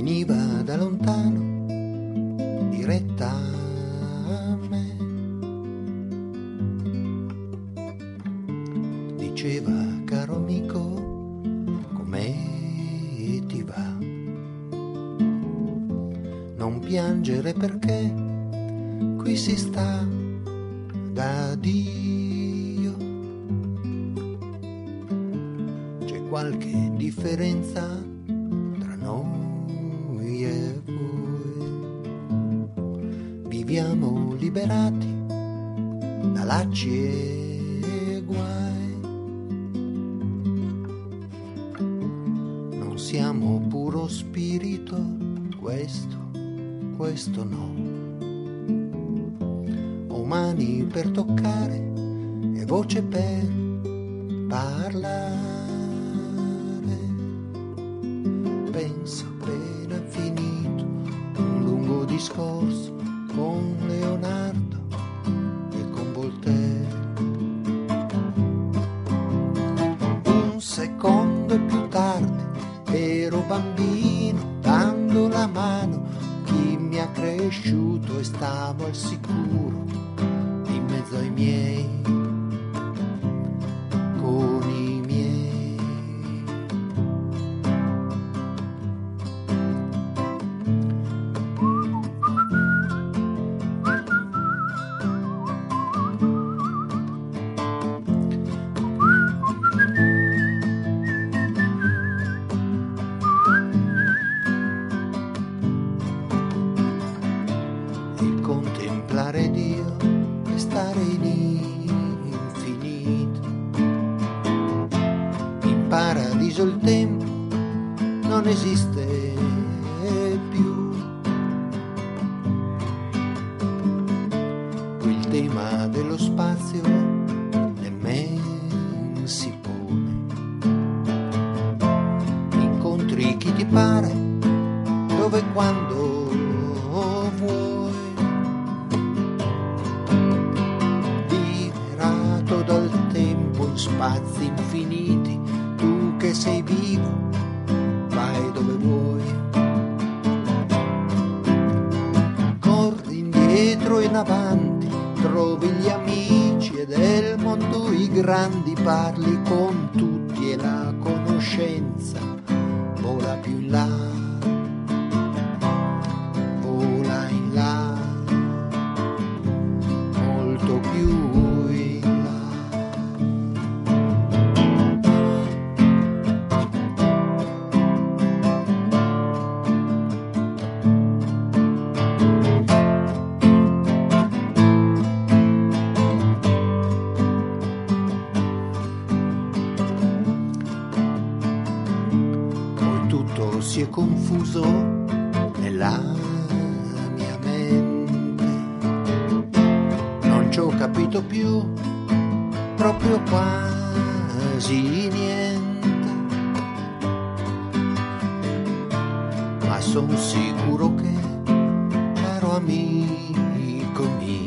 veniva da lontano, diretta a me. Diceva: caro amico, come ti va? Non piangere perché qui si sta da Dio. C'è qualche differenza tra noi e voi. Viviamo liberati da lacci e guai. Non siamo puro spirito, questo no. Ho mani per toccare e voce per parlare. Penso appena finito un lungo discorso con Leonardo e con Voltaire. Un secondo più tardi ero bambino dando la mano chi mi ha cresciuto e stavo al sicuro in mezzo ai miei, con i miei. Il contemplare Dio e stare in infinito. In paradiso il tempo non esiste più. Il tema dello spazio nemmeno si pone. Incontri chi ti pare, dove e quando vuoi. Liberato dal tempo in spazi infiniti, tu che sei vivo, vai dove vuoi. Corri indietro e in avanti, trovi gli amici e del mondo i grandi, parli con tutti e la conoscenza vola più in là, vola in là, molto più in là. Poi tutto si è confuso nella mia mente, non ci ho capito più proprio quasi niente, ma son sicuro che, caro amico mio,